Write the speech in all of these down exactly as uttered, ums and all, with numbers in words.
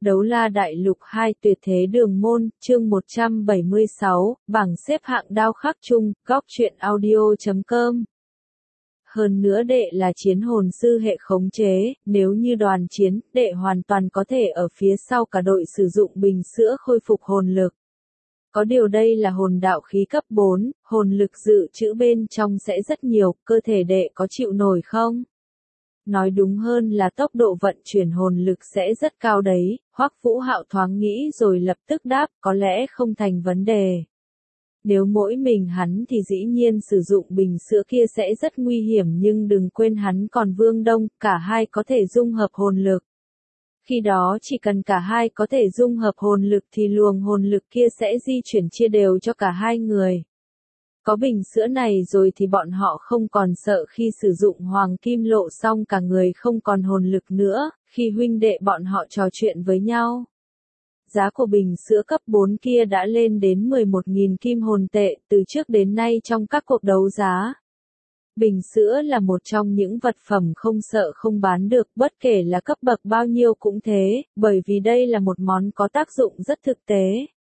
Đấu la đại lục hai tuyệt thế đường môn, chương một trăm bảy mươi sáu, bảng xếp hạng đao khắc chung, góc truyện audio chấm com. Hơn nữa đệ là chiến hồn sư hệ khống chế, nếu như đoàn chiến, đệ hoàn toàn có thể ở phía sau cả đội sử dụng bình sữa khôi phục hồn lực. Có điều đây là hồn đạo khí cấp bốn, hồn lực dự trữ bên trong sẽ rất nhiều, cơ thể đệ có chịu nổi không? Nói đúng hơn là tốc độ vận chuyển hồn lực sẽ rất cao đấy, Hoắc Vũ Hạo thoáng nghĩ rồi lập tức đáp, có lẽ không thành vấn đề. Nếu mỗi mình hắn thì dĩ nhiên sử dụng bình sữa kia sẽ rất nguy hiểm, nhưng đừng quên hắn còn Vương Đông, cả hai có thể dung hợp hồn lực. Khi đó chỉ cần cả hai có thể dung hợp hồn lực thì luồng hồn lực kia sẽ di chuyển chia đều cho cả hai người. Có bình sữa này rồi thì bọn họ không còn sợ khi sử dụng hoàng kim lộ xong cả người không còn hồn lực nữa, khi huynh đệ bọn họ trò chuyện với nhau. Giá của bình sữa cấp bốn kia đã lên đến mười một nghìn kim hồn tệ từ trước đến nay trong các cuộc đấu giá. Bình sữa là một trong những vật phẩm không sợ không bán được, bất kể là cấp bậc bao nhiêu cũng thế, bởi vì đây là một món có tác dụng rất thực tế.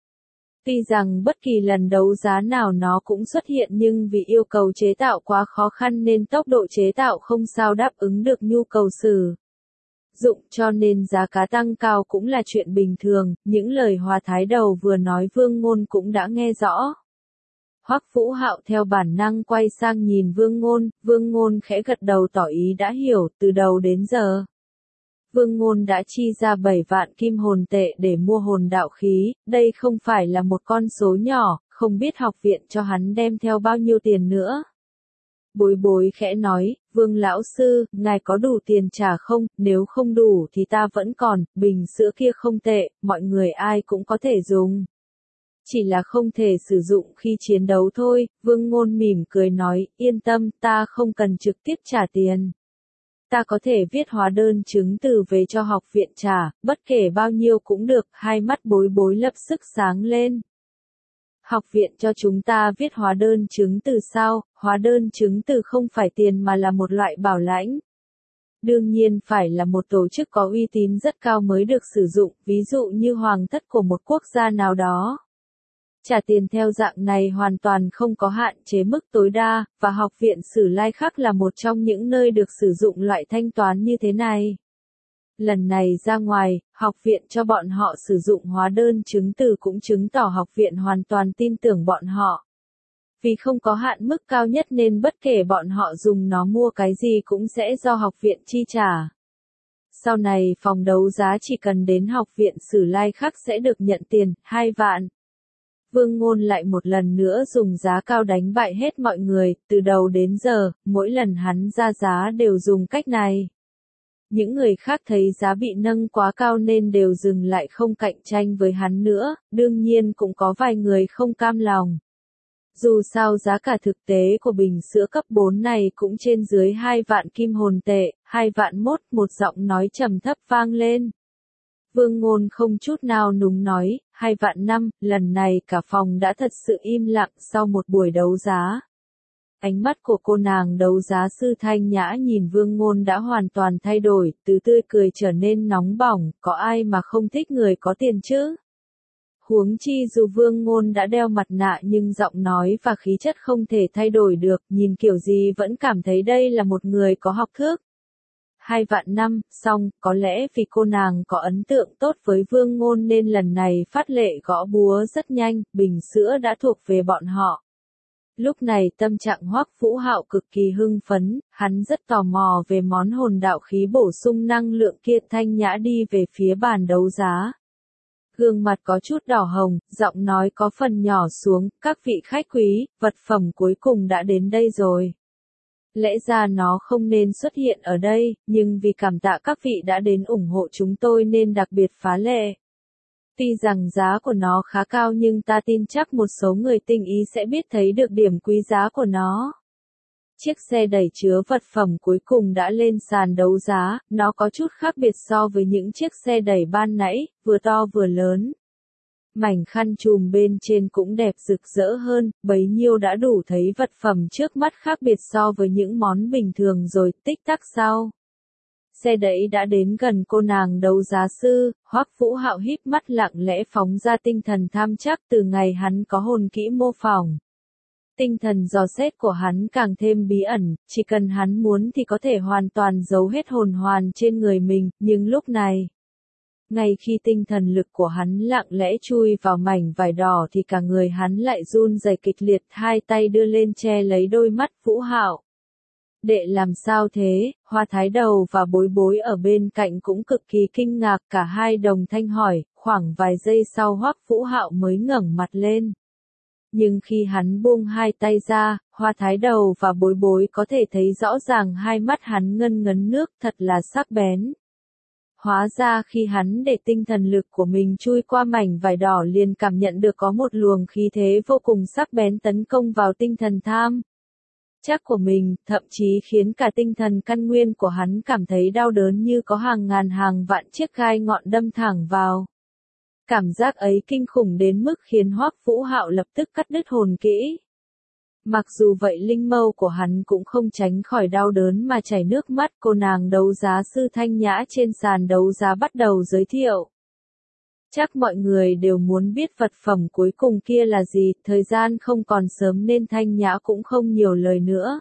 Tuy rằng bất kỳ lần đấu giá nào nó cũng xuất hiện, nhưng vì yêu cầu chế tạo quá khó khăn nên tốc độ chế tạo không sao đáp ứng được nhu cầu sử dụng, cho nên giá cả tăng cao cũng là chuyện bình thường. Những lời hòa thái đầu vừa nói Vương Ngôn cũng đã nghe rõ. Hoắc Vũ Hạo theo bản năng quay sang nhìn Vương Ngôn, Vương Ngôn khẽ gật đầu tỏ ý đã hiểu. Từ đầu đến giờ Vương Ngôn đã chi ra bảy vạn kim hồn tệ để mua hồn đạo khí, đây không phải là một con số nhỏ, không biết học viện cho hắn đem theo bao nhiêu tiền nữa. Bối bối khẽ nói, Vương lão sư, ngài có đủ tiền trả không, nếu không đủ thì ta vẫn còn, bình sữa kia không tệ, mọi người ai cũng có thể dùng. Chỉ là không thể sử dụng khi chiến đấu thôi. Vương Ngôn mỉm cười nói, yên tâm, ta không cần trực tiếp trả tiền. Ta có thể viết hóa đơn chứng từ về cho học viện trả, bất kể bao nhiêu cũng được. Hai mắt bối bối lập sức sáng lên. Học viện cho chúng ta viết hóa đơn chứng từ sao? Hóa đơn chứng từ không phải tiền mà là một loại bảo lãnh. Đương nhiên phải là một tổ chức có uy tín rất cao mới được sử dụng, ví dụ như hoàng thất của một quốc gia nào đó. Trả tiền theo dạng này hoàn toàn không có hạn chế mức tối đa, và học viện Sử Lai Khắc là một trong những nơi được sử dụng loại thanh toán như thế này. Lần này ra ngoài, học viện cho bọn họ sử dụng hóa đơn chứng từ cũng chứng tỏ học viện hoàn toàn tin tưởng bọn họ. Vì không có hạn mức cao nhất nên bất kể bọn họ dùng nó mua cái gì cũng sẽ do học viện chi trả. Sau này phòng đấu giá chỉ cần đến học viện Sử Lai Khắc sẽ được nhận tiền, hai vạn. Vương Ngôn lại một lần nữa dùng giá cao đánh bại hết mọi người, từ đầu đến giờ, mỗi lần hắn ra giá đều dùng cách này. Những người khác thấy giá bị nâng quá cao nên đều dừng lại không cạnh tranh với hắn nữa, đương nhiên cũng có vài người không cam lòng. Dù sao giá cả thực tế của bình sữa cấp bốn này cũng trên dưới hai vạn kim hồn tệ, hai vạn mốt, một giọng nói trầm thấp vang lên. Vương Ngôn không chút nào núng nói, hai vạn năm, lần này cả phòng đã thật sự im lặng sau một buổi đấu giá. Ánh mắt của cô nàng đấu giá sư Thanh Nhã nhìn Vương Ngôn đã hoàn toàn thay đổi, từ tươi cười trở nên nóng bỏng, có ai mà không thích người có tiền chứ? Huống chi dù Vương Ngôn đã đeo mặt nạ nhưng giọng nói và khí chất không thể thay đổi được, nhìn kiểu gì vẫn cảm thấy đây là một người có học thức. Hai vạn năm, xong, có lẽ vì cô nàng có ấn tượng tốt với Vương Ngôn nên lần này phát lệ gõ búa rất nhanh, bình sữa đã thuộc về bọn họ. Lúc này tâm trạng Hoắc Vũ Hạo cực kỳ hưng phấn, hắn rất tò mò về món hồn đạo khí bổ sung năng lượng kia. Thanh Nhã đi về phía bàn đấu giá. Gương mặt có chút đỏ hồng, giọng nói có phần nhỏ xuống, các vị khách quý, vật phẩm cuối cùng đã đến đây rồi. Lẽ ra nó không nên xuất hiện ở đây, nhưng vì cảm tạ các vị đã đến ủng hộ chúng tôi nên đặc biệt phá lệ. Tuy rằng giá của nó khá cao nhưng ta tin chắc một số người tinh ý sẽ biết thấy được điểm quý giá của nó. Chiếc xe đẩy chứa vật phẩm cuối cùng đã lên sàn đấu giá, nó có chút khác biệt so với những chiếc xe đẩy ban nãy, vừa to vừa lớn. Mảnh khăn trùm bên trên cũng đẹp rực rỡ hơn, bấy nhiêu đã đủ thấy vật phẩm trước mắt khác biệt so với những món bình thường rồi. Tích tắc sau. xe đẩy đã đến gần cô nàng đấu giá sư, Hoắc Vũ Hạo híp mắt lặng lẽ phóng ra tinh thần tham chắc từ ngày hắn có hồn kỹ mô phỏng. Tinh thần dò xét của hắn càng thêm bí ẩn, chỉ cần hắn muốn thì có thể hoàn toàn giấu hết hồn hoàn trên người mình, nhưng lúc này, ngay khi tinh thần lực của hắn lặng lẽ chui vào mảnh vải đỏ thì cả người hắn lại run rẩy kịch liệt, hai tay đưa lên che lấy đôi mắt Vũ Hạo. Đệ làm sao thế? Hoa Thái Đầu và Bối Bối ở bên cạnh cũng cực kỳ kinh ngạc, cả hai đồng thanh hỏi, khoảng vài giây sau Hoắc Vũ Hạo mới ngẩng mặt lên. Nhưng khi hắn buông hai tay ra, Hoa Thái Đầu và Bối Bối có thể thấy rõ ràng hai mắt hắn ngân ngấn nước, thật là sắc bén. Hóa ra khi hắn để tinh thần lực của mình chui qua mảnh vải đỏ liền cảm nhận được có một luồng khí thế vô cùng sắc bén tấn công vào tinh thần tham chắc của mình, thậm chí khiến cả tinh thần căn nguyên của hắn cảm thấy đau đớn như có hàng ngàn hàng vạn chiếc gai ngọn đâm thẳng vào. Cảm giác ấy kinh khủng đến mức khiến Hoắc Vũ Hạo lập tức cắt đứt hồn kỹ. Mặc dù vậy linh mâu của hắn cũng không tránh khỏi đau đớn mà chảy nước mắt. Cô nàng đấu giá sư Thanh Nhã trên sàn đấu giá bắt đầu giới thiệu. Chắc mọi người đều muốn biết vật phẩm cuối cùng kia là gì, thời gian không còn sớm nên Thanh Nhã cũng không nhiều lời nữa.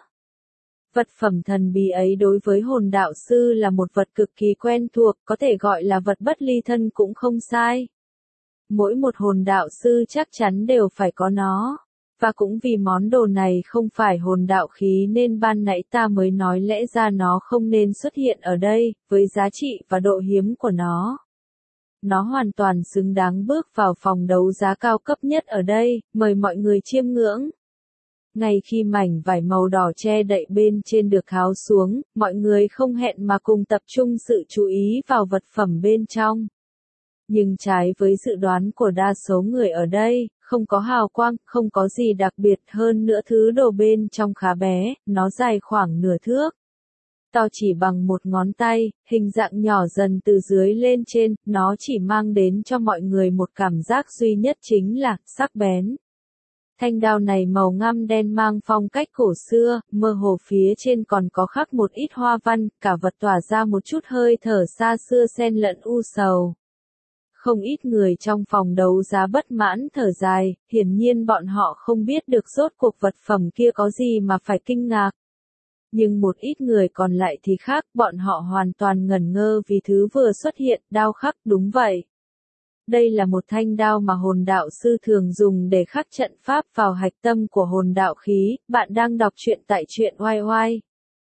Vật phẩm thần bí ấy đối với hồn đạo sư là một vật cực kỳ quen thuộc, có thể gọi là vật bất ly thân cũng không sai. Mỗi một hồn đạo sư chắc chắn đều phải có nó. Và cũng vì món đồ này không phải hồn đạo khí nên ban nãy ta mới nói lẽ ra nó không nên xuất hiện ở đây, với giá trị và độ hiếm của nó. Nó hoàn toàn xứng đáng bước vào phòng đấu giá cao cấp nhất ở đây, mời mọi người chiêm ngưỡng. Ngay khi mảnh vải màu đỏ che đậy bên trên được tháo xuống, mọi người không hẹn mà cùng tập trung sự chú ý vào vật phẩm bên trong. Nhưng trái với dự đoán của đa số người ở đây, không có hào quang, không có gì đặc biệt hơn nữa, thứ đồ bên trong khá bé, nó dài khoảng nửa thước. To chỉ bằng một ngón tay, hình dạng nhỏ dần từ dưới lên trên, nó chỉ mang đến cho mọi người một cảm giác duy nhất chính là sắc bén. Thanh đao này màu ngăm đen mang phong cách cổ xưa, mơ hồ phía trên còn có khắc một ít hoa văn, cả vật tỏa ra một chút hơi thở xa xưa xen lẫn u sầu. Không ít người trong phòng đấu giá bất mãn thở dài, hiển nhiên bọn họ không biết được rốt cuộc vật phẩm kia có gì mà phải kinh ngạc. Nhưng một ít người còn lại thì khác, bọn họ hoàn toàn ngẩn ngơ vì thứ vừa xuất hiện, đao khắc, đúng vậy. Đây là một thanh đao mà hồn đạo sư thường dùng để khắc trận pháp vào hạch tâm của hồn đạo khí. Bạn đang đọc truyện tại truyện oai oai.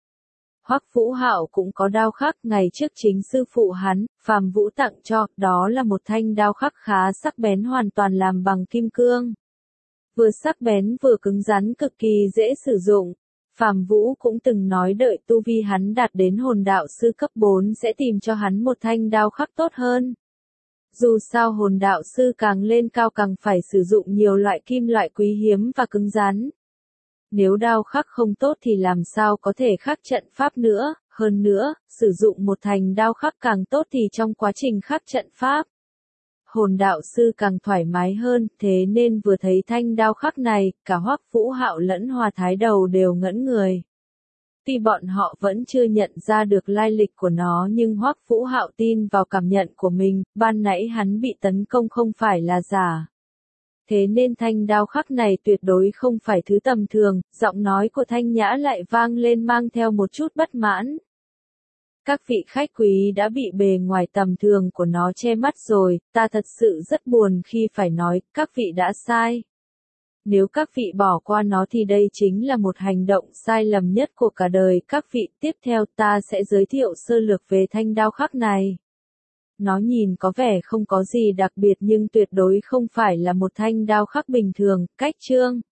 Hoắc Vũ Hạo cũng có đao khắc, ngày trước chính sư phụ hắn, Phàm Vũ tặng cho, đó là một thanh đao khắc khá sắc bén hoàn toàn làm bằng kim cương. Vừa sắc bén vừa cứng rắn cực kỳ dễ sử dụng. Phàm Vũ cũng từng nói đợi tu vi hắn đạt đến hồn đạo sư cấp bốn sẽ tìm cho hắn một thanh đao khắc tốt hơn. Dù sao hồn đạo sư càng lên cao càng phải sử dụng nhiều loại kim loại quý hiếm và cứng rắn. Nếu đao khắc không tốt thì làm sao có thể khắc trận pháp nữa, hơn nữa, sử dụng một thành đao khắc càng tốt thì trong quá trình khắc trận pháp, hồn đạo sư càng thoải mái hơn, thế nên vừa thấy thanh đao khắc này, cả Hoắc Vũ Hạo lẫn Hoa Thái Đầu đều ngẩn người. Tuy bọn họ vẫn chưa nhận ra được lai lịch của nó nhưng Hoắc Vũ Hạo tin vào cảm nhận của mình, ban nãy hắn bị tấn công không phải là giả. Thế nên thanh đao khắc này tuyệt đối không phải thứ tầm thường, giọng nói của Thanh Nhã lại vang lên mang theo một chút bất mãn. Các vị khách quý đã bị bề ngoài tầm thường của nó che mắt rồi, ta thật sự rất buồn khi phải nói, các vị đã sai. Nếu các vị bỏ qua nó thì đây chính là một hành động sai lầm nhất của cả đời các vị. Tiếp theo ta sẽ giới thiệu sơ lược về thanh đao khắc này. Nó nhìn có vẻ không có gì đặc biệt nhưng tuyệt đối không phải là một thanh đao khắc bình thường. Cách chương